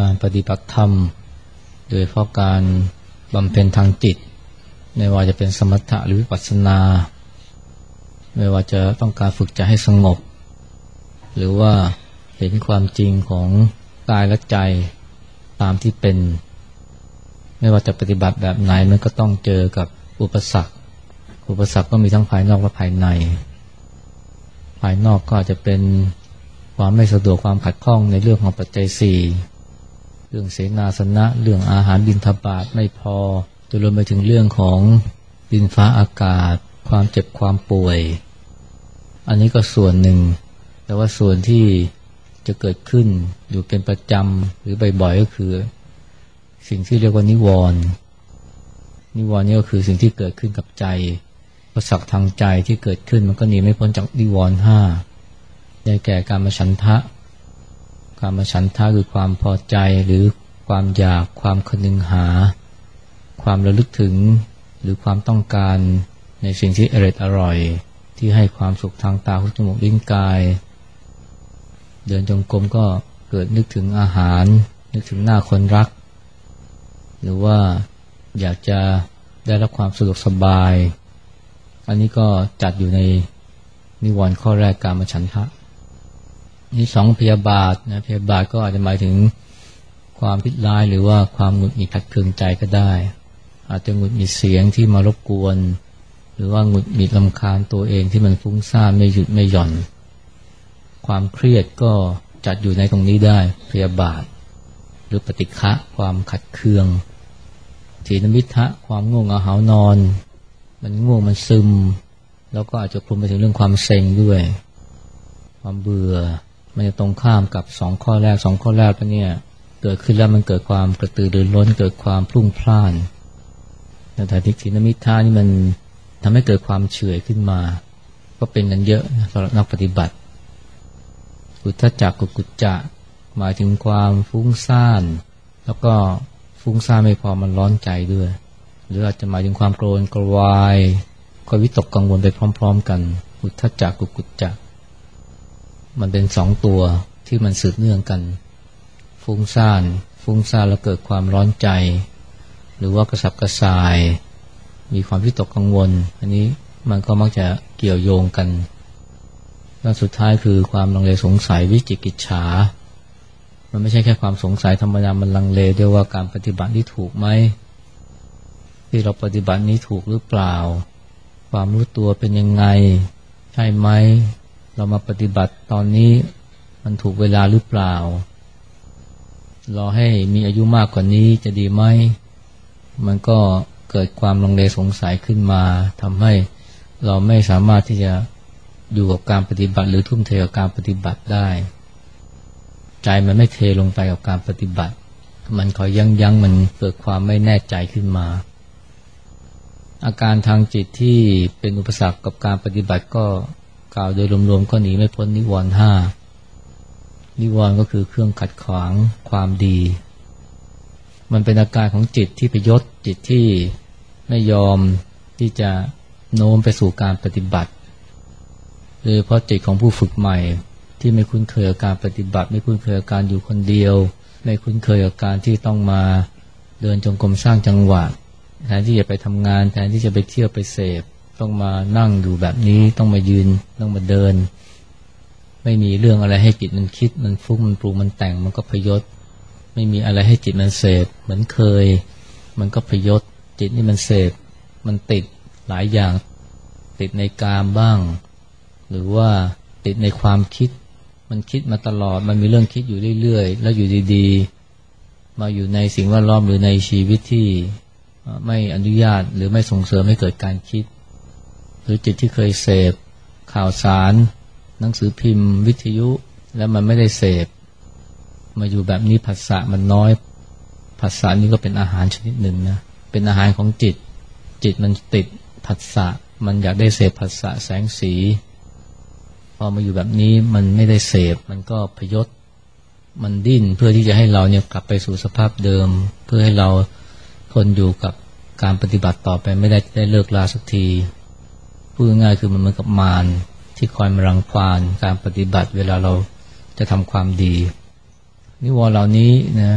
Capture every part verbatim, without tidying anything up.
การปฏิบัติธรรมโดยเพราะการบำเพ็ญทางจิตไม่ว่าจะเป็นสมถะหรือวิปัสสนาไม่ว่าจะต้องการฝึกใจให้สงบหรือว่าเห็นความจริงของกายและใจตามที่เป็นไม่ว่าจะปฏิบัติแบบไหนมันก็ต้องเจอกับอุปสรรคอุปสรรคก็มีทั้งภายนอกและภายในภายนอกก็อาจจะเป็นความไม่สะดวกความขัดข้องในเรื่องของปัจจัยสี่เรื่องเสนาสนะเรื่องอาหารบิณฑบาตไม่พอจนรวมไปถึงเรื่องของดินฟ้าอากาศความเจ็บความป่วยอันนี้ก็ส่วนหนึ่งแต่ว่าส่วนที่จะเกิดขึ้นอยู่เป็นประจำหรือบ่อยๆก็คือสิ่งที่เรียกว่านิวรณ์นิวรณ์นี่ก็คือสิ่งที่เกิดขึ้นกับใจอุปสรรคทางใจที่เกิดขึ้นมันก็หนีไม่พ้นจากนิวรณ์ห้าได้แก่กามฉันทะกามฉันทะคือความพอใจหรือความอยากความคนึงหาความระลึกถึงหรือความต้องการในสิ่งที่อร่อยอร่อยที่ให้ความสุขทางตาหูจมูกลิ้นกายเดินจงกรมก็เกิดนึกถึงอาหารนึกถึงหน้าคนรักหรือว่าอยากจะได้รับความสะดวกสบายอันนี้ก็จัดอยู่ในนิวรณ์ข้อแรกกามฉันทะนี่สองพยาบาทนะพยาบาทก็อาจจะหมายถึงความพิร้ายหรือว่าความหงุดหงิดขัดเคืองใจก็ได้อาจจะหงุดหงิดเสียงที่มารบกวนหรือว่าหงุดหงิดรำคาญตัวเองที่มันฟุ้งซ่านไม่หยุดไม่หย่อนความเครียดก็จัดอยู่ในตรงนี้ได้พยาบาทหรือปฏิฆะความขัดเคืองถีนมิทะความง่วงเหงาหานอนมันง่วงมันซึมแล้วก็อาจจะคลุมไปถึงเรื่องความเซ็งด้วยความเบื่อมันจะตรงข้ามกับสองข้อแรกสองข้อแรกเนี่ยเกิดขึ้นแล้วมันเกิดความกระตือรือร้นเกิดความพลุ่งพล่านแต่ทิฏฐินมิทธานี่มันทำให้เกิดความเฉื่อยขึ้นมาก็เป็นกันเยอะสำหรับนักปฏิบัติอุทธัจจะกุกุจจะหมายถึงความฟุ้งซ่านแล้วก็ฟุ้งซ่านไม่พอมันร้อนใจด้วยหรืออาจจะหมายถึงความโกรธกระวายก็วิตกกังวลไปพร้อมๆกันอุทธัจจะกุกุจจะมันเป็นสองตัวที่มันสืบเนื่องกันฟุ้งซ่านฟุ้งซ่านแล้วเกิดความร้อนใจหรือว่ากระสับกระส่ายมีความวิตกกังวลอันนี้มันก็มักจะเกี่ยวโยงกันแล้วสุดท้ายคือความลังเลสงสัยวิจิกิจฉามันไม่ใช่แค่ความสงสัยธรรมดามันลังเลด้วยว่าการปฏิบัตินี้ถูกไหมที่เราปฏิบัตินี้ถูกหรือเปล่าความรู้ตัวเป็นยังไงใช่ไหมเรามาปฏิบัติตอนนี้มันถูกเวลาหรือเปล่ารอให้มีอายุมากกว่านี้จะดีไหมมันก็เกิดความลังเลสงสัยขึ้นมาทำให้เราไม่สามารถที่จะอยู่กับการปฏิบัติหรือทุ่มเทกับการปฏิบัติได้ใจมันไม่เทลงไปกับการปฏิบัติมันคอยยั้งยั้งมันเกิดความไม่แน่ใจขึ้นมาอาการทางจิตที่เป็นอุปสรรคกับการปฏิบัติก็กล่าวโดยรวมๆก็หนีไม่พ้นนิวรณ์ห้านิวรณ์ก็คือเครื่องขัดขวางความดีมันเป็นอาการของจิตที่พยศจิตที่ไม่ยอมที่จะโน้มไปสู่การปฏิบัติโดยเฉพาะจิตของผู้ฝึกใหม่ที่ไม่คุ้นเคยกับการปฏิบัติไม่คุ้นเคยกับการอยู่คนเดียวไม่คุ้นเคยกับการที่ต้องมาเดินจงกรมสร้างจังหวะแทนที่จะไปทำงานแทนที่จะไปเที่ยวไปเสพต้องมานั่งอยู่แบบนี้ต้องมายืนต้องมาเดินไม่มีเรื่องอะไรให้จิตมันคิดมันฟุ้งมันปรุงมันแต่งมันก็พยศไม่มีอะไรให้จิตมันเสพเหมือนเคยมันก็พยศจิตนี่มันเสพมันติดหลายอย่างติดในกามบ้างหรือว่าติดในความคิดมันคิดมาตลอดมันมีเรื่องคิดอยู่เรื่อยๆแล้วอยู่ดีๆมาอยู่ในสิ่งแวดล้อมหรือในชีวิตที่ไม่อนุญาตหรือไม่ส่งเสริมให้เกิดการคิดหรือจิตที่เคยเสพข่าวสารหนังสือพิมพ์วิทยุแล้วมันไม่ได้เสพมาอยู่แบบนี้ผัสสะมันน้อยผัสสะนี่ก็เป็นอาหารชนิดหนึ่งนะเป็นอาหารของจิตจิตมันติดผัสสะมันอยากได้เสพผัสสะแสงสีพอมาอยู่แบบนี้มันไม่ได้เสพมันก็พยศมันดิ้นเพื่อที่จะให้เราเนี่ยกลับไปสู่สภาพเดิมเพื่อให้เราทนอยู่กับการปฏิบัติต่อไปไม่ได้ได้เลิกลาสักทีพูดง่ายๆคือมันเหมือนกับมารที่คอยมารังควานการปฏิบัติเวลาเราจะทำความดีนิวรณ์เหล่านี้นะ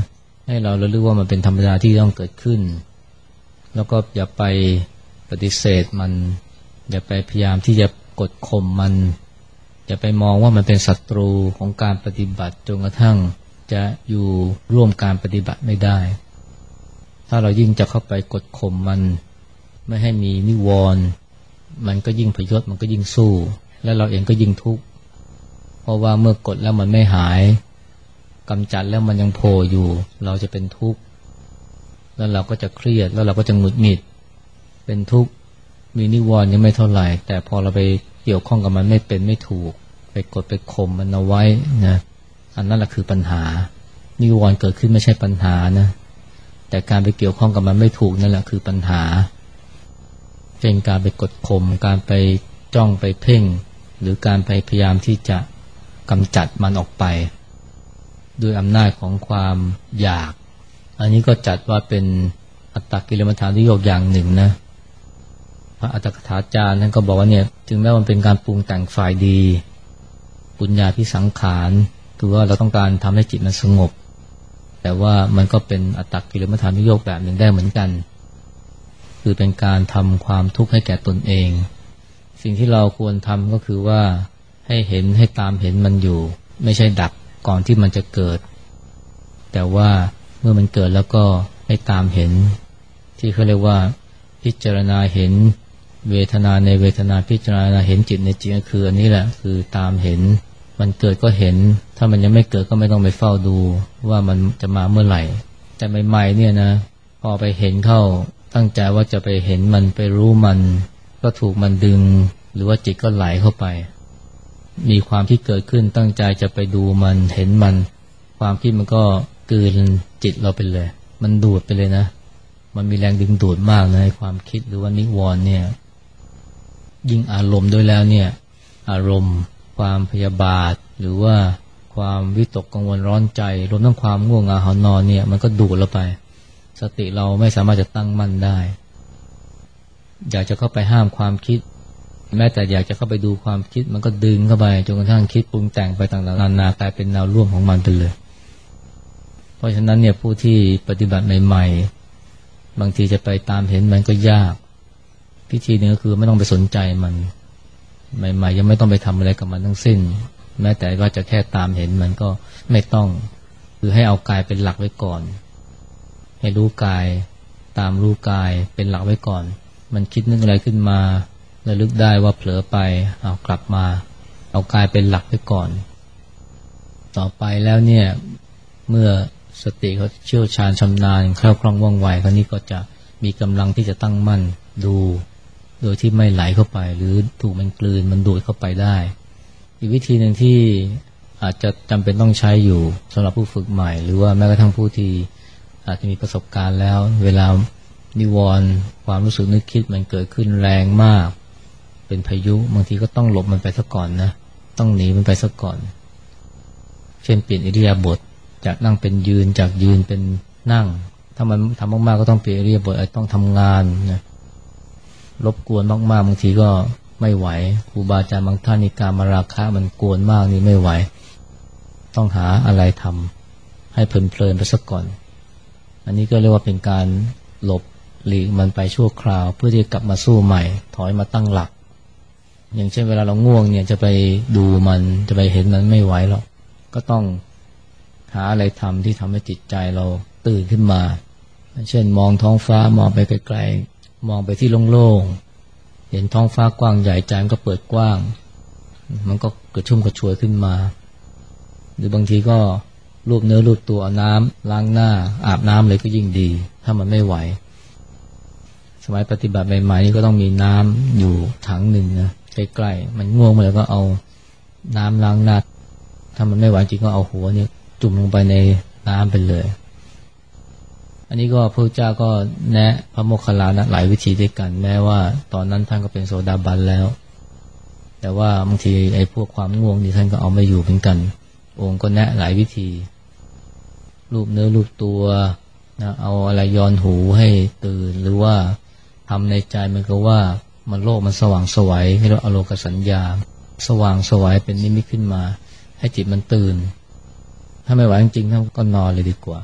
ให้เราระลึกว่ามันเป็นธรรมดาที่ต้องเกิดขึ้นแล้วก็อย่าไปปฏิเสธมันอย่าไปพยายามที่จะกดข่มมันอย่าไปมองว่ามันเป็นศัตรูของการปฏิบัติจนกระทั่งจะอยู่ร่วมการปฏิบัติไม่ได้ถ้าเรายิ่งจะเข้าไปกดข่มมันไม่ให้มีนิวรณ์มันก็ยิ่งพยศมันก็ยิ่งสู้และเราเองก็ยิ่งทุกข์เพราะว่าเมื่อกดแล้วมันไม่หายกำจัดแล้วมันยังโผล่อยู่เราจะเป็นทุกข์แล้วเราก็จะเครียดแล้วเราก็จะหงุดหงิดเป็นทุกข์มีนิวรณ์ยังไม่เท่าไหร่แต่พอเราไปเกี่ยวข้องกับมันไม่เป็นไม่ถูกไปกดไปข่มมันเอาไว้นะอันนั้นแหละคือปัญหานิวรณ์เกิดขึ้นไม่ใช่ปัญหานะแต่การไปเกี่ยวข้องกับมันไม่ถูกนั่นแหละคือปัญหาเช่นการไปกดข่มการไปจ้องไปเพ่งหรือการไปพยายามที่จะกำจัดมันออกไปด้วยอำนาจของความอยากอันนี้ก็จัดว่าเป็นอัตตกิลมัฏฐานุโยคอย่างหนึ่งนะพระอัตถกถาจารย์ท่านก็บอกว่าเนี่ยถึงแม้มันเป็นการปรุงแต่งฝ่ายดีปุญญาภิสังขารคือว่าเราต้องการทำให้จิตมันสงบแต่ว่ามันก็เป็นอัตตกิลมัฏฐานุโยคแบบหนึ่งได้เหมือนกันคือเป็นการทำความทุกข์ให้แก่ตนเองสิ่งที่เราควรทำก็คือว่าให้เห็นให้ตามเห็นมันอยู่ไม่ใช่ดักก่อนที่มันจะเกิดแต่ว่าเมื่อมันเกิดแล้วก็ให้ตามเห็นที่เขาเรียกว่าพิจารณาเห็นเวทนาในเวทนาพิจารณาเห็นจิตในจิตก็คืออันนี้แหละคือตามเห็นมันเกิดก็เห็นถ้ามันยังไม่เกิดก็ไม่ต้องไปเฝ้าดูว่ามันจะมาเมื่อไหร่แต่ใหม่ๆเนี่ยนะพอไปเห็นเข้าตั้งใจว่าจะไปเห็นมันไปรู้มันก็ถูกมันดึงหรือว่าจิตก็ไหลเข้าไปมีความที่เกิดขึ้นตั้งใจจะไปดูมันเห็นมันความคิดมันก็กลืนจิตเราไปเลยมันดูดไปเลยนะมันมีแรงดึงดูดมากนะในความคิดหรือว่านิวรณ์เนี่ยยิ่งอารมณ์ด้วยแล้วเนี่ยอารมณ์ความพยาบาทหรือว่าความวิตกกังวลร้อนใจรวมทั้งความง่วงเหงาหอนอนเนี่ยมันก็ดูดเราไปสติเราไม่สามารถจะตั้งมั่นได้อยากจะเข้าไปห้ามความคิดแม้แต่อยากจะเข้าไปดูความคิดมันก็ดึงเข้าไปจนกระทั่งคิดปรุงแต่งไปต่างๆนานากลายเป็นแนวร่วมของมันไปเลยเพราะฉะนั้นเนี่ยผู้ที่ปฏิบัติใหม่ๆบางทีจะไปตามเห็นมันก็ยากพิธีนึงก็คือไม่ต้องไปสนใจมันใหม่ๆยังไม่ต้องไปทำอะไรกับมันทั้งสิ้นแม้แต่ว่าจะแค่ตามเห็นมันก็ไม่ต้องคือให้เอากายเป็นหลักไว้ก่อนให้รู้กายตามรู้กายเป็นหลักไว้ก่อนมันคิดนึกอะไรขึ้นมาระลึกได้ว่าเผลอไปเอากลับมาเอากายเป็นหลักไว้ก่อนต่อไปแล้วเนี่ยเมื่อสติเขาเชี่ยวชาญชำนาญแคล่วคล่องว่องไวคราวนี้ก็จะมีกำลังที่จะตั้งมั่นดูโดยที่ไม่ไหลเข้าไปหรือถูกมันกลืนมันดูดเข้าไปได้อีกวิธีหนึ่งที่อาจจะจำเป็นต้องใช้อยู่สำหรับผู้ฝึกใหม่หรือว่าแม้กระทั่งผู้ที่อาจจะมีประสบการณ์แล้วเวลานิวรณ์ความรู้สึกนึกคิดมันเกิดขึ้นแรงมากเป็นพายุบางทีก็ต้องหลบมันไปซะก่อนนะต้องหนีมันไปซะก่อนเช่นเปลี่ยนอิริยาบถจากนั่งเป็นยืนจากยืนเป็นนั่งถ้ามันทำมากๆก็ต้องเปลี่ยนอิริยาบถต้องทำงานนะรบกวนมากๆบางทีก็ไม่ไหวครูบาอาจารย์บางท่านนี่การมาราคะมันกวนมากนี่ไม่ไหวต้องหาอะไรทำให้เพลินๆไปซะก่อนอันนี้ก็เรียกว่าเป็นการหลบหลีกมันไปชั่วคราวเพื่อที่จะกลับมาสู้ใหม่ถอยมาตั้งหลักอย่างเช่นเวลาเราง่วงเนี่ยจะไปดูมันจะไปเห็นมันไม่ไหวหรอกก็ต้องหาอะไรทำที่ทำให้จิตใจเราตื่นขึ้นมาเช่นมองท้องฟ้ามองไปไกลๆมองไปที่โล่งๆเห็นท้องฟ้ากว้างใหญ่ใจมันก็เปิดกว้างมันก็กระชุ่มกระชวยขึ้นมาหรือบางทีก็ลูบเนื้อลูบตัวเอาน้ำล้างหน้าอาบน้ำเลยก็ยิ่งดีถ้ามันไม่ไหวสมัยปฏิบัติใหม่ๆนี่ก็ต้องมีน้ำอยู่ถังหนึ่งนะใกล้ๆมันง่วงมาแล้วก็เอาน้ำล้างหน้าถ้ามันไม่ไหวจริงก็เอาหัวเนี่ยจุ่มลงไปในน้ำไปเลยอันนี้ก็พระเจ้าก็แนะพระโมคคัลลานะหลายวิธีด้วยกันแม้ว่าตอนนั้นท่านก็เป็นโสดาบันแล้วแต่ว่าบางทีไอ้พวกความง่วงนี่ท่านก็เอาไม่อยู่เหมือนกันองค์ก็แนะหลายวิธีลูบเนื้อลูบตัวนะเอาอะไรย้อนหูให้ตื่นหรือว่าทำในใจมันก็ว่ามันโลกมันสว่างสวัยให้เราอโลกสัญญาสว่างสวัยเป็นนิมิตขึ้นมาให้จิตมันตื่นถ้าไม่ไหวจริงๆท่านก็นอนเลยดีกว่า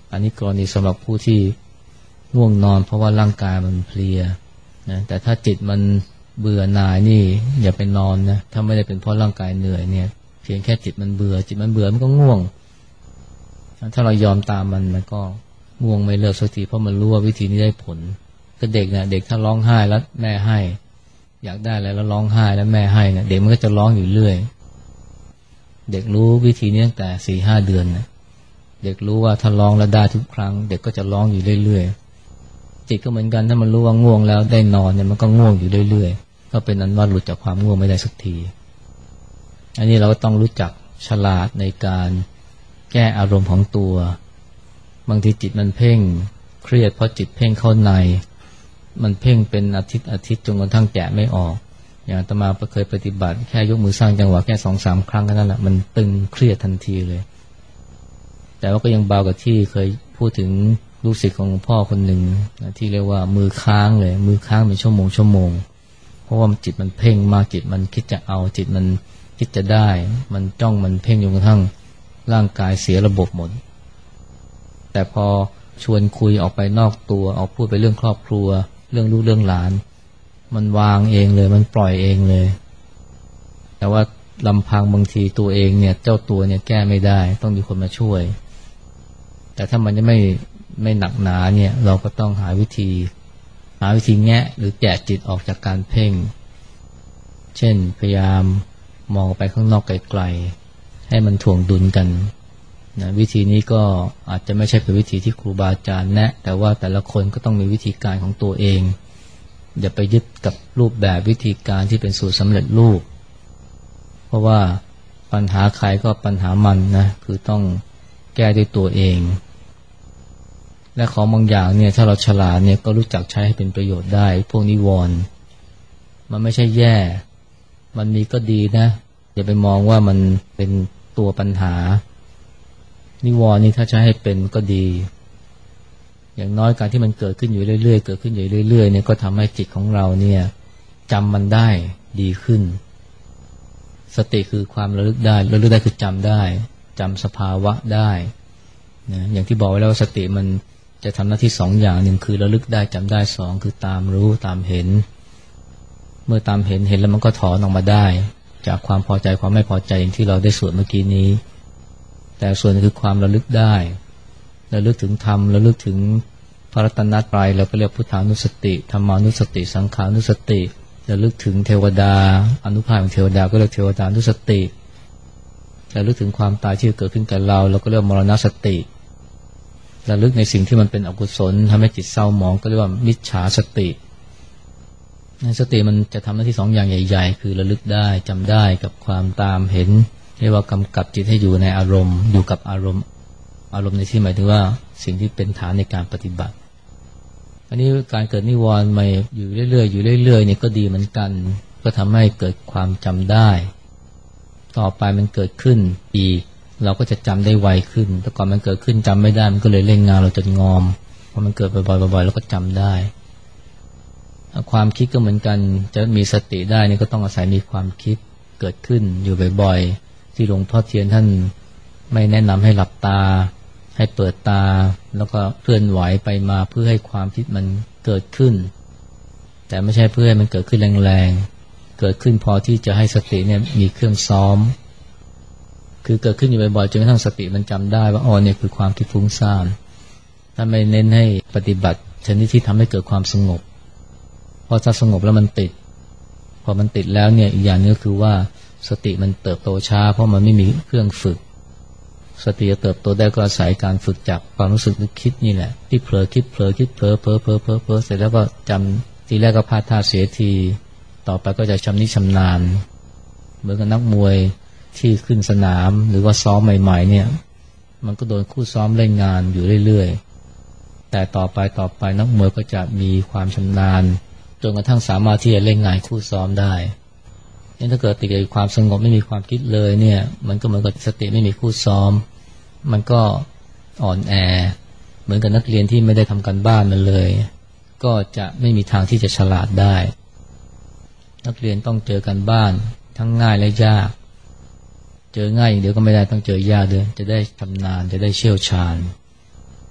อันนี้กรณีสำหรับผู้ที่ง่วงนอนเพราะว่าร่างกายมันเพลียนะแต่ถ้าจิตมันเบื่อหน่ายนี่อย่าไปนอนนะถ้าไม่ได้เป็นเพราะร่างกายเหนื่อยเนี่ยเพียงแค่จิตมันเบื่อจิตมันเบื่อมันก็ง่วงถ้าเรายอมตามมันมันก็ง่วงไม่เลิกสักทีเพราะมันรู้ว่าวิธีนี้ได้ผลก็เด็กนะเด็กถ้าร้องไห้แล้วแม่ให้อยากได้อะไรแล้วร้องไห้แล้วแม่ให้นะเด็กมันก็จะร้องอยู่เรื่อยเด็กรู้วิธีนี้ตั้งแต่สี่ห้าเดือนนะเด็กรู้ว่าถ้าร้องแล้วได้ทุกครั้งเด็กก็จะร้องอยู่เรื่อยๆจิตก็เหมือนกันถ้ามันรู้ว่าง่วงแล้วได้นอนเนี่ยมันก็ง่วงอยู่เรื่อยๆก็เป็นอันว่าหลุดจากความง่วงไม่ได้สักทีอันนี้เราก็ต้องรู้จักฉลาดในการแก้อารมณ์ของตัวบางทีจิตมันเพ่งเครียดเพราะจิตเพ่งเข้าในมันเพ่งเป็นอาทิตย์อาทิตย์จนกระทั่งแกะไม่ออกอย่างอาตมาเคยปฏิบัติแค่ยกมือสร้างจังหวะแค่ สองสาม ครั้งนั่นแหละมันตึงเครียดทันทีเลยแต่ว่าก็ยังเบากว่าที่เคยพูดถึงลูกศิษย์ของหลวงพ่อคนหนึ่งนะที่เรียกว่ามือค้างเลยมือค้างเป็นชั่วโมงชั่วโมงเพราะว่าจิตมันเพ่งมากจิตมันคิดจะเอาจิตมันคิดจะได้มันจ้องมันเพ่งจนกระทั่งร่างกายเสียระบบหมดแต่พอชวนคุยออกไปนอกตัวออกพูดไปเรื่องครอบครัวเรื่องลูกเรื่องหลานมันวางเองเลยมันปล่อยเองเลยแต่ว่าลำพังบางทีตัวเองเนี่ยเจ้าตัวเนี่ยแก้ไม่ได้ต้องมีคนมาช่วยแต่ถ้ามันจะไม่ไม่หนักหนาเนี่ยเราก็ต้องหาวิธีหาวิธีแงะหรือแกะจิตออกจากการเพ่งเช่นพยายามมองไปข้างนอกไกลๆให้มันถ่วงดุลกันนะวิธีนี้ก็อาจจะไม่ใช่เป็นวิธีที่ครูบาอาจารย์แนะแต่ว่าแต่ละคนก็ต้องมีวิธีการของตัวเองอย่าไปยึดกับรูปแบบวิธีการที่เป็นสูตรสำเร็จรูปเพราะว่าปัญหาใครก็ปัญหามันนะคือต้องแก้ด้วยตัวเองและของบางอย่างเนี่ยถ้าเราฉลาดเนี่ยก็รู้จักใช้ให้เป็นประโยชน์ได้พวกนิวรณ์มันไม่ใช่แย่มันมีก็ดีนะอย่าไปมองว่ามันเป็นตัวปัญหานิวรณ์นี่ถ้าใช้ให้เป็นก็ดีอย่างน้อยการที่มันเกิดขึ้นอยู่เรื่อยๆเกิดขึ้นอยู่เรื่อยๆเนี่ยก็ทำให้จิตของเราเนี่ยจำมันได้ดีขึ้นสติคือความระลึกได้ระลึกได้คือจำได้จำสภาวะได้นะอย่างที่บอกไว้แล้วว่าสติมันจะทำหน้าที่สองอย่างหนึ่งคือระลึกได้จำได้สองคือตามรู้ตามเห็นเมื่อตามเห็นเห็นแล้วมันก็ถอนออกมาได้จากความพอใจความไม่พอใจอย่างที่เราได้สวดเมื่อกี้นี้แต่ส่วนคือความระลึกได้ระลึกถึงธรรมระลึกถึงพระรัตนตรัยเราก็เรียกพุทธานุสติธรรมานุสติสังขานุสติระลึกถึงเทวดาอนุภาพของเทวดาก็เรียกเทวดานุสติระลึกถึงความตายที่เกิดขึ้นกับเราเราก็เรียกมรณสติระลึกในสิ่งที่มันเป็นอกุศลทำให้จิตเศร้าหมองก็เรียกว่ามิจฉาสติสติมันจะทำหน้าที่สองอย่างใหญ่ๆคือระลึกได้จำได้กับความตามเห็นเรียกว่ากำกับจิตให้อยู่ในอารมณ์อยู่กับอารมณ์อารมณ์ในที่หมายถึงว่าสิ่งที่เป็นฐานในการปฏิบัติอันนี้การเกิดนิวรณ์มาอยู่เรื่อยๆอยู่เรื่อยๆเนี่ยก็ดีเหมือนกันก็ทำให้เกิดความจำได้ต่อไปมันเกิดขึ้นอีกเราก็จะจำได้ไวขึ้นแต่ก่อนมันเกิดขึ้นจำไม่ได้มันก็เลยเล่นงานเราจนงอมพอมันเกิดบ่อยๆบ่อยๆเราก็จำได้ความคิดก็เหมือนกันจะมีสติได้นี่ก็ต้องอาศัยมีความคิดเกิดขึ้นอยู่บ่อยๆที่หลวงพ่อเทียนท่านไม่แนะนำให้หลับตาให้เปิดตาแล้วก็เคลื่อนไหวไปมาเพื่อให้ความคิดมันเกิดขึ้นแต่ไม่ใช่เพื่อให้มันเกิดขึ้นแรงๆเกิดขึ้นพอที่จะให้สติเนี่ยมีเครื่องซ้อมคือเกิดขึ้นอยู่บ่อยๆจนกระทั่งสติมันจำได้ว่าอ๋อเนี่ยคือความคิดฟุ้งซ่านถ้าไม่เน้นให้ปฏิบัติชนิดที่ทำให้เกิดความสงบพอถ้าสงบแล้วมันติดพอมันติดแล้วเนี่ยอีกอย่างนึงก็คือว่าสติมันเติบโตช้าเพราะมันไม่มีเครื่องฝึกสติจะเติบโตได้ก็อาศัยการฝึกจากความรู้สึกนึกคิดนี่แหละที่เผลอคิดเผลอคิดเผลอเผลอเผลอเผลอเผลอเสร็จแล้วก็จำทีแรกก็พลาดท่าเสียทีต่อไปก็จะชำนิชำนาญเหมือนกับนักมวยที่ขึ้นสนามหรือว่าซ้อมใหม่ๆเนี่ยมันก็โดนคู่ซ้อมเล่นงานอยู่เรื่อยๆแต่ต่อไปต่อไปนักมวยก็จะมีความชำนาญจนกระทั่งสามารถที่จะเล่นงานคู่ซ้อมได้นี่ถ้าเกิดติดกับความสงบไม่มีความคิดเลยเนี่ยมันก็เหมือนกับสติไม่มีคู่ซ้อมมันก็อ่อนแอเหมือนกับนักเรียนที่ไม่ได้ทำการบ้านมันเลยก็จะไม่มีทางที่จะฉลาดได้นักเรียนต้องเจอกันบ้านทั้งง่ายและยากเจอง่ายอย่างเดียวก็ไม่ได้ต้องเจอยากด้วยจะได้ชำนาญจะได้เชี่ยวชาญ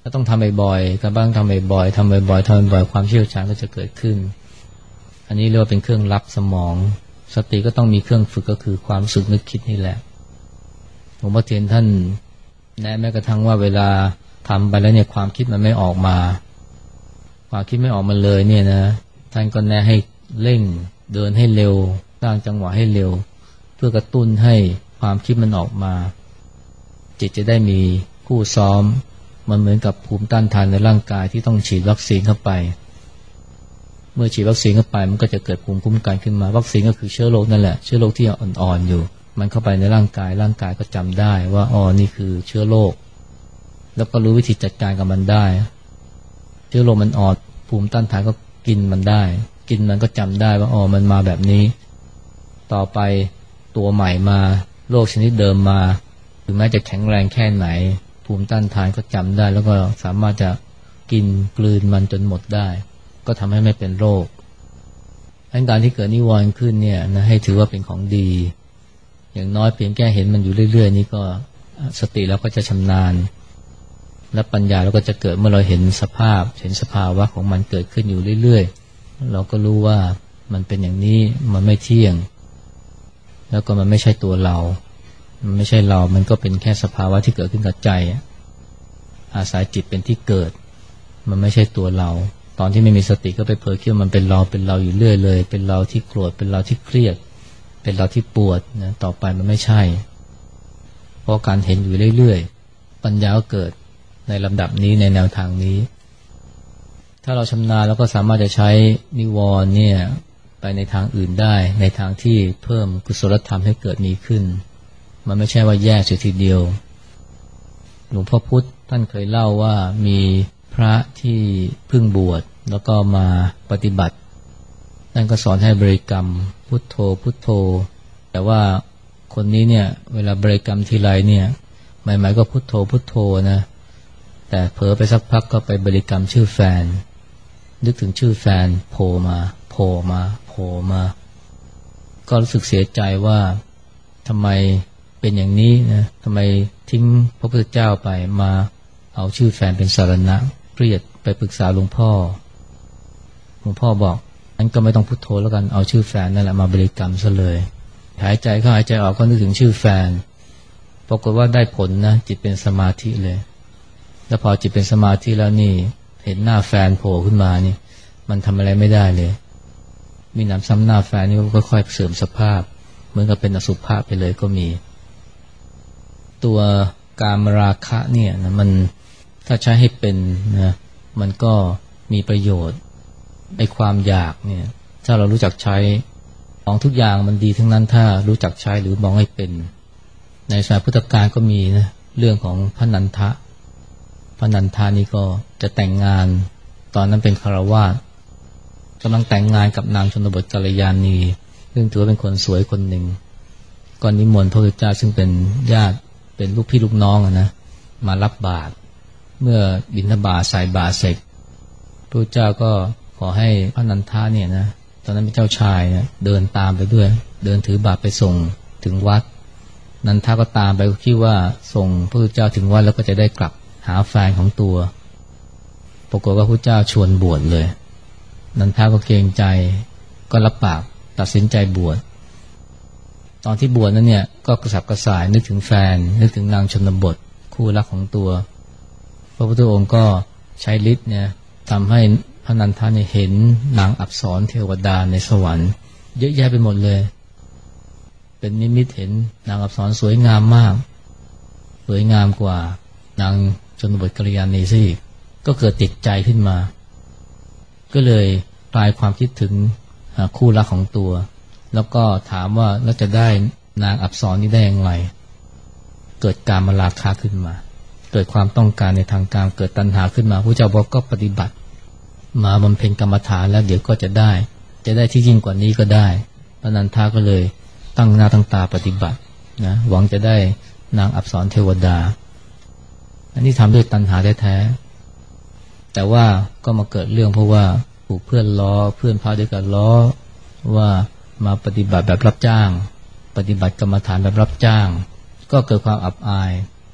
ก็ต้องทำบ่อยๆการบ้างทำบ่อยๆทำบ่อยๆทำบ่อยๆความเชี่ยวชาญก็จะเกิดขึ้นอันนี้เรียกว่าเป็นเครื่องรับสมองสติก็ต้องมีเครื่องฝึกก็คือความรู้สึกนึกคิดนี่แหละหลวงพ่อเทียนท่านแนะแม้กระทั่งว่าเวลาทำไปแล้วเนี่ยความคิดมันไม่ออกมาความคิดไม่ออกมาเลยเนี่ยนะท่านก็แนะให้เร่งเดินให้เร็วสร้างจังหวะให้เร็วเพื่อกระตุ้นให้ความคิดมันออกมาจิตจะได้มีคู่ซ้อมมันเหมือนกับภูมิต้านทานในร่างกายที่ต้องฉีดวัคซีนเข้าไปเมื่อฉีดวัคซีนเข้าไปมันก็จะเกิดภูมิคุ้มกันขึ้นมาวัคซีนก็คือเชื้อโรคนั่นแหละเชื้อโรคที่อ่อนๆอยู่มันเข้าไปในร่างกายร่างกายก็จำได้ว่าอ๋อนี่คือเชื้อโรคแล้วก็รู้วิธีจัดการกับมันได้เชื้อโรคมันอ่อนภูมิต้านทานก็กินมันได้กินมันก็จำได้ว่าอ๋อมันมาแบบนี้ต่อไปตัวใหม่มาโรคชนิดเดิมมาถึงแม้จะแข็งแรงแค่ไหนภูมิต้านทานก็จำได้แล้วก็สามารถจะกินกลืนมันจนหมดได้ก็ทำให้ไม่เป็นโรคการที่เกิดนิวรณ์ขึ้นเนี่ยนะให้ถือว่าเป็นของดีอย่างน้อยเพียงแค่เห็นมันอยู่เรื่อยๆนี่ก็สติเราก็จะชำนาญและปัญญาเราก็จะเกิดเมื่อเราเห็นสภาพเห็นสภาวะของมันเกิดขึ้นอยู่เรื่อยๆเราก็รู้ว่ามันเป็นอย่างนี้มันไม่เที่ยงแล้วก็มันไม่ใช่ตัวเรามันไม่ใช่เรามันก็เป็นแค่สภาวะที่เกิดขึ้นกับใจอาศัยจิตเป็นที่เกิดมันไม่ใช่ตัวเราตอนที่ไม่มีสติก็ไปเผลอคิดว่ามันเป็นเราเป็นเราอยู่เรื่อยเลยเป็นเราที่โกรธเป็นเราที่เครียดเป็นเราที่ปวดนะต่อไปมันไม่ใช่เพราะการเห็นอยู่เรื่อยๆปัญญาก็เกิดในลำดับนี้ในแนวทางนี้ถ้าเราชำนาญแล้วก็สามารถจะใช้นิวรณ์เนี่ยไปในทางอื่นได้ในทางที่เพิ่มกุศลธรรมให้เกิดมีขึ้นมันไม่ใช่ว่าแยกเสียทีเดียวหลวงพ่อพุธท่านเคยเล่าว่ามีพระที่เพิ่งบวชแล้วก็มาปฏิบัติท่านก็สอนให้บริกรรมพุทโธพุทโธแต่ว่าคนนี้เนี่ยเวลาบริกรรมทีไรเนี่ยใหม่ๆก็พุทโธพุทโธนะแต่เผลอไปสักพักก็ไปบริกรรมชื่อแฟนนึกถึงชื่อแฟนโผล่มาโผล่มาโผล่มาก็รู้สึกเสียใจว่าทำไมเป็นอย่างนี้นะทำไมทิ้งพระพุทธเจ้าไปมาเอาชื่อแฟนเป็นสารณะเครียดไปปรึกษาหลวงพ่อหลวงพ่อบอกงั้นก็ไม่ต้องพุทโธแล้วกันเอาชื่อแฟนนั่นแหละมาบริกรรมซะเลยหายใจเข้าหายใจออกก็นึกถึงชื่อแฟนปรากฏว่าได้ผลนะจิตเป็นสมาธิเลยแล้วพอจิตเป็นสมาธิแล้วนี่เห็นหน้าแฟนโผล่ขึ้นมานี่มันทำอะไรไม่ได้เลยมีน้ำซ้ำหน้าแฟนนี่ก็ค่อยๆเสื่อมสภาพเหมือนกับเป็นอสุภะไปเลยก็มีตัวกามราคะเนี่ยนะมันถ้าใช้ให้เป็นนะมันก็มีประโยชน์ไอ้ความอยากเนี่ยถ้าเรารู้จักใช้ของทุกอย่างมันดีทั้งนั้นถ้ารู้จักใช้หรือมองให้เป็นในสมัยพุทธกาลก็มีนะเรื่องของพระนันทะพระนันทานี่ก็จะแต่งงานตอนนั้นเป็นคฤหัสถ์กำลังแต่งงานกับนางชนบทกัลยาณีซึ่งถือว่าเป็นคนสวยคนหนึ่งก็นิมนต์พระพุทธเจ้าซึ่งเป็นญาติเป็นลูกพี่ลูกน้องนะมารับบาตรเมื่อบิณฑบาตใส่บาตรเสร็จพระพุทธเจ้าก็ขอให้พระนันทาเนี่ยนะตอนนั้นเป็นเจ้าชายนะเดินตามไปด้วยเดินถือบาตรไปส่งถึงวัดนันทาก็ตามไปคิดว่าส่งพระพุทธเจ้าถึงวัดแล้วก็จะได้กลับหาแฟนของตัวปรากฏว่าพระเจ้าชวนบวชเลยนันทาก็เกรงใจก็รับปากตัดสินใจบวชตอนที่บวชนั้นเนี่ยก็กระสับกระส่ายนึกถึงแฟนนึกถึงนางชนบทคู่รักของตัวพระพุทธองค์ก็ใช้ฤทธิ์เนี่ยทำให้พระนันทาเนี่ยเห็นนางอัปสรเทวดาในสวรรค์เยอะแยะไปหมดเลยเป็นนิมิตเห็นนางอัปสรสวยงามมากสวยงามกว่านางชนบทกัลยาณีซะอีกก็เกิดติดใจขึ้นมาก็เลยกลายความคิดถึงคู่รักของตัวแล้วก็ถามว่าแล้วจะได้นางอัปสรนี้ได้อย่างไรเกิดกามราคะขึ้นมาเกิดความต้องการในทางกามเกิดตัณหาขึ้นมาพระเจ้าบอกก็ปฏิบัติมาบำเพ็ญกรรมฐานแล้วเดี๋ยวก็จะได้จะได้ที่ยิ่งกว่านี้ก็ได้พระนันทาก็เลยตั้งหน้าตั้งตาปฏิบัตินะหวังจะได้นางอัปสรเทวดาอันนี้ทำด้วยตัณหาแท้ๆแต่ว่าก็มาเกิดเรื่องเพราะว่าถูกเพื่อนล้อเพื่อนพาด้วยกันล้อว่ามาปฏิบัติแบบรับจ้างปฏิบัติกรรมฐานแบบรับจ้างก็เกิดความอับอาย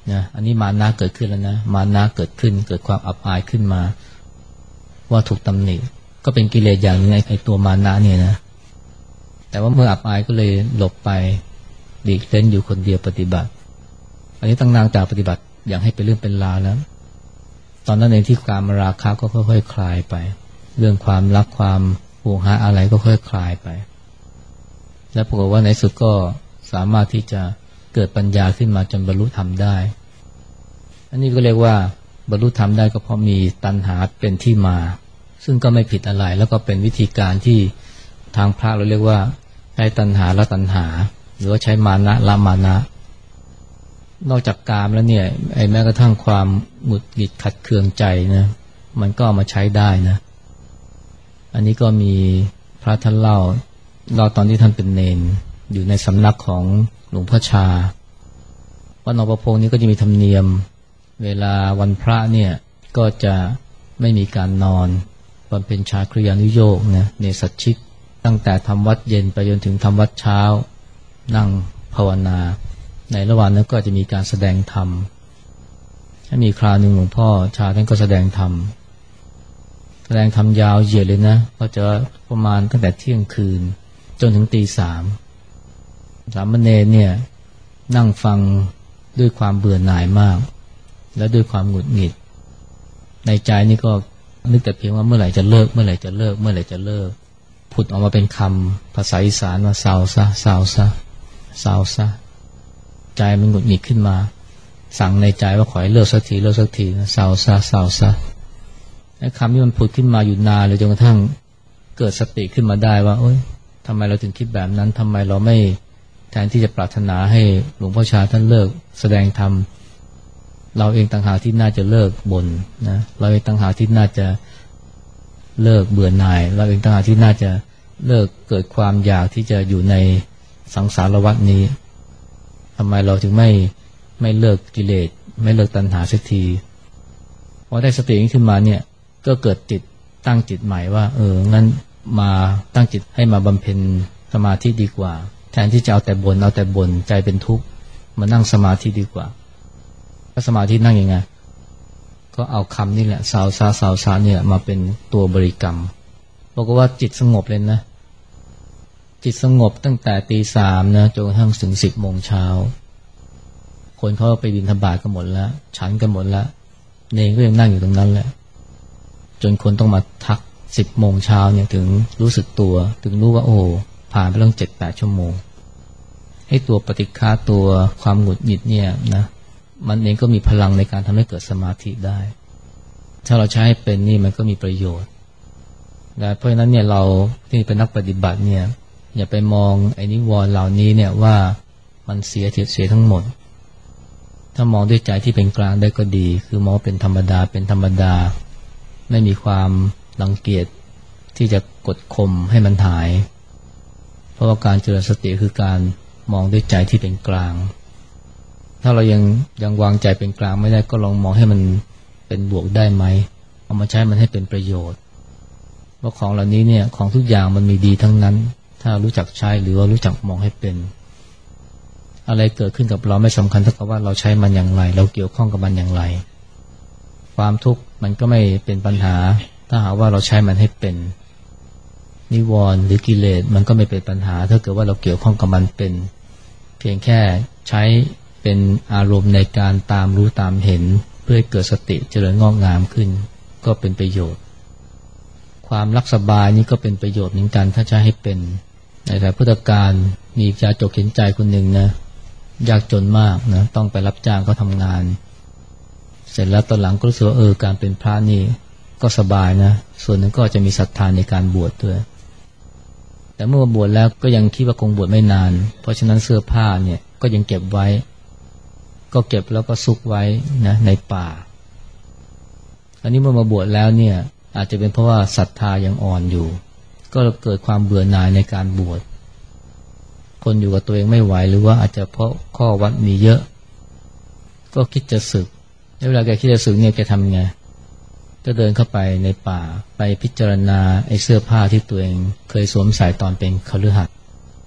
นะอันนี้มานะเกิดขึ้นแล้วนะมานะเกิดขึ้นเกิดความอับอายขึ้นมาว่าถูกตำหนิก็เป็นกิเลสอย่างนึงไอ้ตัวมานะเนี่ยนะแต่ว่าเมื่ออับอายก็เลยหลบไปหลีกเล่นอยู่คนเดียวปฏิบัติอันนี้ตั้งนางจากปฏิบัติอย่างให้เป็นเรื่องเป็นราวแล้วตอนนั้นเองที่กามราคะก็ค่อยๆ ค, คลายไปเรื่องความรักความห่วงหาอะไรก็ค่อยๆ คลายไปและปรากฏว่าในสุดก็สามารถที่จะเกิดปัญญาขึ้นมาจนบรรลุธรรมได้อันนี้ก็เรียกว่าบรรลุธรรมได้ก็เพราะมีตัณหาเป็นที่มาซึ่งก็ไม่ผิดอะไรแล้วก็เป็นวิธีการที่ทางพระเราเรียกว่าใช้ตัณหาละตัณหาหรือว่าใช้มานะละมานะนอกจากกามแล้วเนี่ยไอ้แม้กระทั่งความหงุดหงิดขัดเคืองใจนะมันก็เอามาใช้ได้นะอันนี้ก็มีพระท่านเล่าเราตอนที่ท่านเป็นเณรอยู่ในสำนักของหลวงพ่อชาวัดหนองประพงนี้ก็จะมีธรรมเนียมเวลาวันพระเนี่ยก็จะไม่มีการนอนบำเพ็ญชาคริยานุโยคนะเนสัชชิกตั้งแต่ทำวัดเย็นไปจนถึงทำวัดเช้านั่งภาวนาในระหว่างนั้นก็จะมีการแสดงธรรมถ้ามีคราวหนึ่งหลวงพ่อชาท่านก็แสดงธรรมแสดงธรรมยาวเหยียดเลยนะก็จะประมาณตั้งแต่เที่ยงคืนจนถึงตีสามสามเณรเนี่ยนั่งฟังด้วยความเบื่อหน่ายมากและด้วยความหงุดหงิดในใจนี่ก็นึกแต่เพียงว่าเมื่อไหร่จะเลิกเมื่อไหร่จะเลิกเมื่อไหร่จะเลิกผุดออกมาเป็นคำภาษาอีสานว่าเศร้าซะเศร้าซะเศร้าซะใจมันหงุดหงิดขึ้นมาสั่งในใจว่าขอให้เลิกสักทีเลิกสักทีนะเศร้าซะเศร้าซะไอ้คำนี้มันผุดขึ้นมาอยู่นานเลยจนกระทั่งเกิดสติขึ้นมาได้ว่าโอ๊ยทำไมเราถึงคิดแบบนั้นทำไมเราไม่แทนที่จะปรารถนาให้หลวงพ่อชาท่านเลิกแสดงธรรมเราเองต่างหากที่น่าจะเลิกบ่นนะเราเองต่างหากที่น่าจะเลิกเบื่อหน่ายเราเองต่างหากที่น่าจะเลิกเกิดความอยากที่จะอยู่ในสังสารวัฏนี้ทำไมเราถึงไม่ไม่เลิกกิเลสไม่เลิกตัณหาสักทีพอได้สติขึ้นมาเนี่ยก็เกิดจิตตั้งจิตใหม่ว่าเอองั้นมาตั้งจิตให้มาบำเพ็ญสมาธิดีกว่าแทนที่จะเอาแต่บ่นเอาแต่บ่นใจเป็นทุกข์มานั่งสมาธิดีกว่าถ้าสมาธินั่งยังไงก็เอาคำนี่แหละสาวซาสาวซาเนี่ยมาเป็นตัวบริกรรมบอกว่าจิตสงบเลยนะจิตสงบตั้งแต่ตีสามนะจนกระทั่งถึงสิบโมงเช้าคนเขาไปบิณฑบาตกันหมดแล้วฉันกันหมดแล้วเนรก็ยังนั่งอยู่ตรงนั้นแหละจนคนต้องมาทักสิบโมงเช้าเนี่ยถึงรู้สึกตัวถึงรู้ว่าโอ้ผ่านไปตั้งเจ็ดแปดชั่วโมงให้ตัวปฏิฆาตัวความหงุดหงิดเนี่ยนะมันเองก็มีพลังในการทำให้เกิดสมาธิได้ถ้าเราใช้ให้เป็นนี่มันก็มีประโยชน์และเพราะฉะนั้นเนี่ยเราที่เป็นนักปฏิบัติเนี่ยอย่าไปมองไอ้นิวรณ์เหล่านี้เนี่ยว่ามันเสียเสียทั้งหมดถ้ามองด้วยใจที่เป็นกลางได้ก็ดีคือมองเป็นธรรมดาเป็นธรรมดาไม่มีความรังเกียจที่จะกดข่มให้มันหายเพราะว่าการเจริญสติคือการมองด้วยใจที่เป็นกลางถ้าเรายังยังวางใจเป็นกลางไม่ได้ก็ลองมองให้มันเป็นบวกได้ไหมเอามาใช้มันให้เป็นประโยชน์เพราะของเหล่านี้เนี่ยของทุกอย่างมันมีดีทั้งนั้นถ้ารู้จักใช้หรือว่ารู้จักมองให้เป็นอะไรเกิดขึ้นกับเราไม่สำคัญเท่ากับว่าเราใช้มันอย่างไรเราเกี่ยวข้องกับมันอย่างไรความทุกข์มันก็ไม่เป็นปัญหาถ้าหากว่าเราใช้มันให้เป็นนิวรณ์หรือกิเลสมันก็ไม่เป็นปัญหาถ้าเกิดว่าเราเกี่ยวข้องกับมันเป็นเพียงแค่ใช้เป็นอารมณ์ในการตามรู้ตามเห็นเพื่อให้เกิดสติเจริญงอกงามขึ้นก็เป็นประโยชน์ความรักสบายนี่ก็เป็นประโยชน์เหมือนกันถ้าใช้ให้เป็นในสมัยพุทธกาลมียาจกเข็นใจคนหนึ่งนะยากจนมากนะต้องไปรับจ้างเขาทำงานเสร็จแล้วตอนหลังก็รู้สึกว่าเออการเป็นพระนี่ก็สบายนะส่วนหนึ่งก็จะมีศรัทธาในการบวชด้วยแต่เมื่อบวชแล้วก็ยังคิดว่าคงบวชไม่นานเพราะฉะนั้นเสื้อผ้าเนี่ยก็ยังเก็บไว้ก็เก็บแล้วก็ซุกไว้นะในป่าอันนี้เมื่อมาบวชแล้วเนี่ยอาจจะเป็นเพราะว่าศรัทธายังอ่อนอยู่ก็เกิดความเบื่อหน่ายในการบวชคนอยู่กับตัวเองไม่ไหวหรือว่าอาจจะเพราะข้อวัดมีเยอะก็คิดจะสึกเวลาแกคิดจะสึกเนี่ยแกทำไงก็เดินเข้าไปในป่าไปพิจารณาไอ้เสื้อผ้าที่ตัวเองเคยสวมใส่ตอนเป็นคฤหัสถ์พอ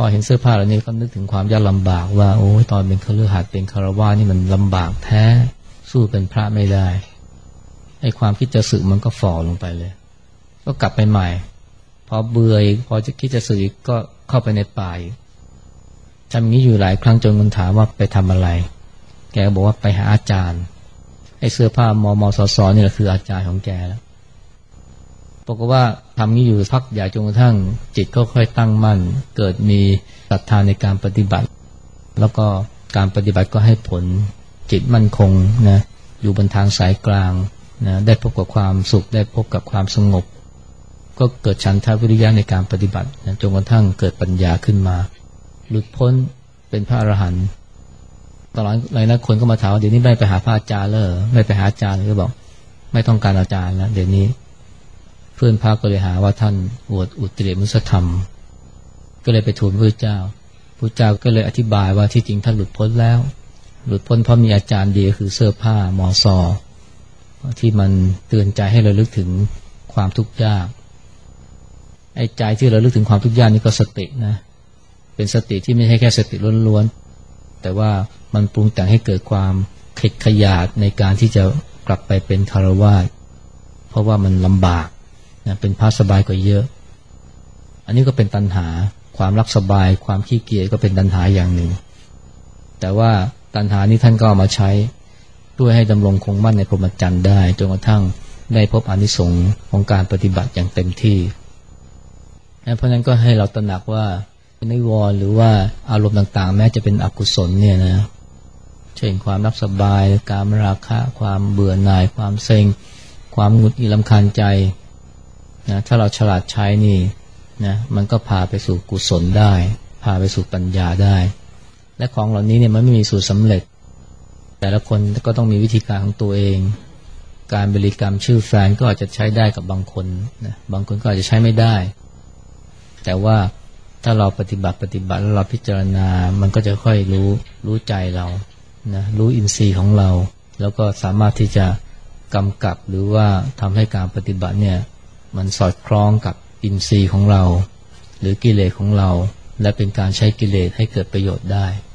อเห็นเสื้อผ้าเหล่านี้ก็นึกถึงความยากลำบากว่าโอ้ยตอนเป็นคฤหัสถ์เป็นคารวาสนี่มันลำบากแท้สู้เป็นพระไม่ได้ไอ้ความคิดจะสึกมันก็ฝ่อลงไปเลยก็กลับไปใหม่พอเบื่ออีกพอจะคิดจะสึกอีกก็เข้าไปในป่าทำอย่างนี้อยู่หลายครั้งจนคนถามว่าไปทำอะไรแกบอกว่าไปหาอาจารย์ไอ้เสื้อผ้ามมสสนี่แหละคืออาจารย์ของแกแล้วบอกว่าทำนี้อยู่พักใหญ่จนกระทั่งจิตก็ค่อยตั้งมั่นเกิดมีศรัทธาในการปฏิบัติแล้วก็การปฏิบัติก็ให้ผลจิตมั่นคงนะอยู่บนทางสายกลางนะได้พบกับความสุขได้พบกับความสงบก็เกิดฉันทะวิริยะในการปฏิบัตินะจนกระทั่งเกิดปัญญาขึ้นมาหลุดพ้นเป็นพระอรหันต์ตอนหลังหลายนักคนก็มาถามว่าเดี๋ยวนี้ไม่ไปหาพระอาจารย์เลยไม่ไปหาอาจารย์ก็บอกไม่ต้องการอาจารย์แล้วเดี๋ยวนี้เพื่อนพระก็เลยหาว่าท่านอวดอุตริมุสธรรมก็เลยไปทูลพระเจ้าพระเจ้าก็เลยอธิบายว่าที่จริงท่านหลุดพ้นแล้วหลุดพ้นเพราะมีอาจารย์ดีคือเสื้อผ้ามอซอที่มันเตือนใจให้เราลึกถึงความทุกข์ยากไอ้ใจที่เราลึกถึงความทุกข์ยากนี่ก็สตินะเป็นสติที่ไม่ใช่แค่สติล้วนๆแต่ว่ามันปรุงแต่งให้เกิดความเข็ดขยาดในการที่จะกลับไปเป็นคฤหัสถ์เพราะว่ามันลำบากนะเป็นพระสบายกว่าเยอะอันนี้ก็เป็นตัณหาความรักสบายความขี้เกียจก็เป็นตัณหาอย่างหนึ่งแต่ว่าตัณหานี้ท่านก็เอามาใช้ด้วยให้ดำรงคงมั่นในพรหมจรรย์ได้จนกระทั่งได้พบอานิสงส์ของการปฏิบัติอย่างเต็มที่เพราะนั้นก็ให้เราตระหนักว่านิวรณ์หรือว่าอารมณ์ต่างๆแม้จะเป็นอกุศลเนี่ยนะเช่นความรักสบายการมราคะความเบื่อหน่ายความเซ็งความหงุดหงิดรำคาญใจนะถ้าเราฉลาดใช้นี่นะมันก็พาไปสู่กุศลได้พาไปสู่ปัญญาได้และของเหล่านี้เนี่ยมันไม่มีสูตรสำเร็จแต่ละคนก็ต้องมีวิธีการของตัวเองการบริกรรมชื่อแฟนก็อาจจะใช้ได้กับบางคนนะบางคนก็อาจจะใช้ไม่ได้แต่ว่าถ้าเราปฏิบัติปฏิบัติแล้วเราพิจารณามันก็จะค่อยรู้รู้ใจเรานะรู้อินทรีย์ของเราแล้วก็สามารถที่จะกำกับหรือว่าทำให้การปฏิบัติเนี่ยมันสอดคล้องกับอินทรีย์ของเราหรือกิเลสของเราและเป็นการใช้กิเลสให้เกิดประโยชน์ได้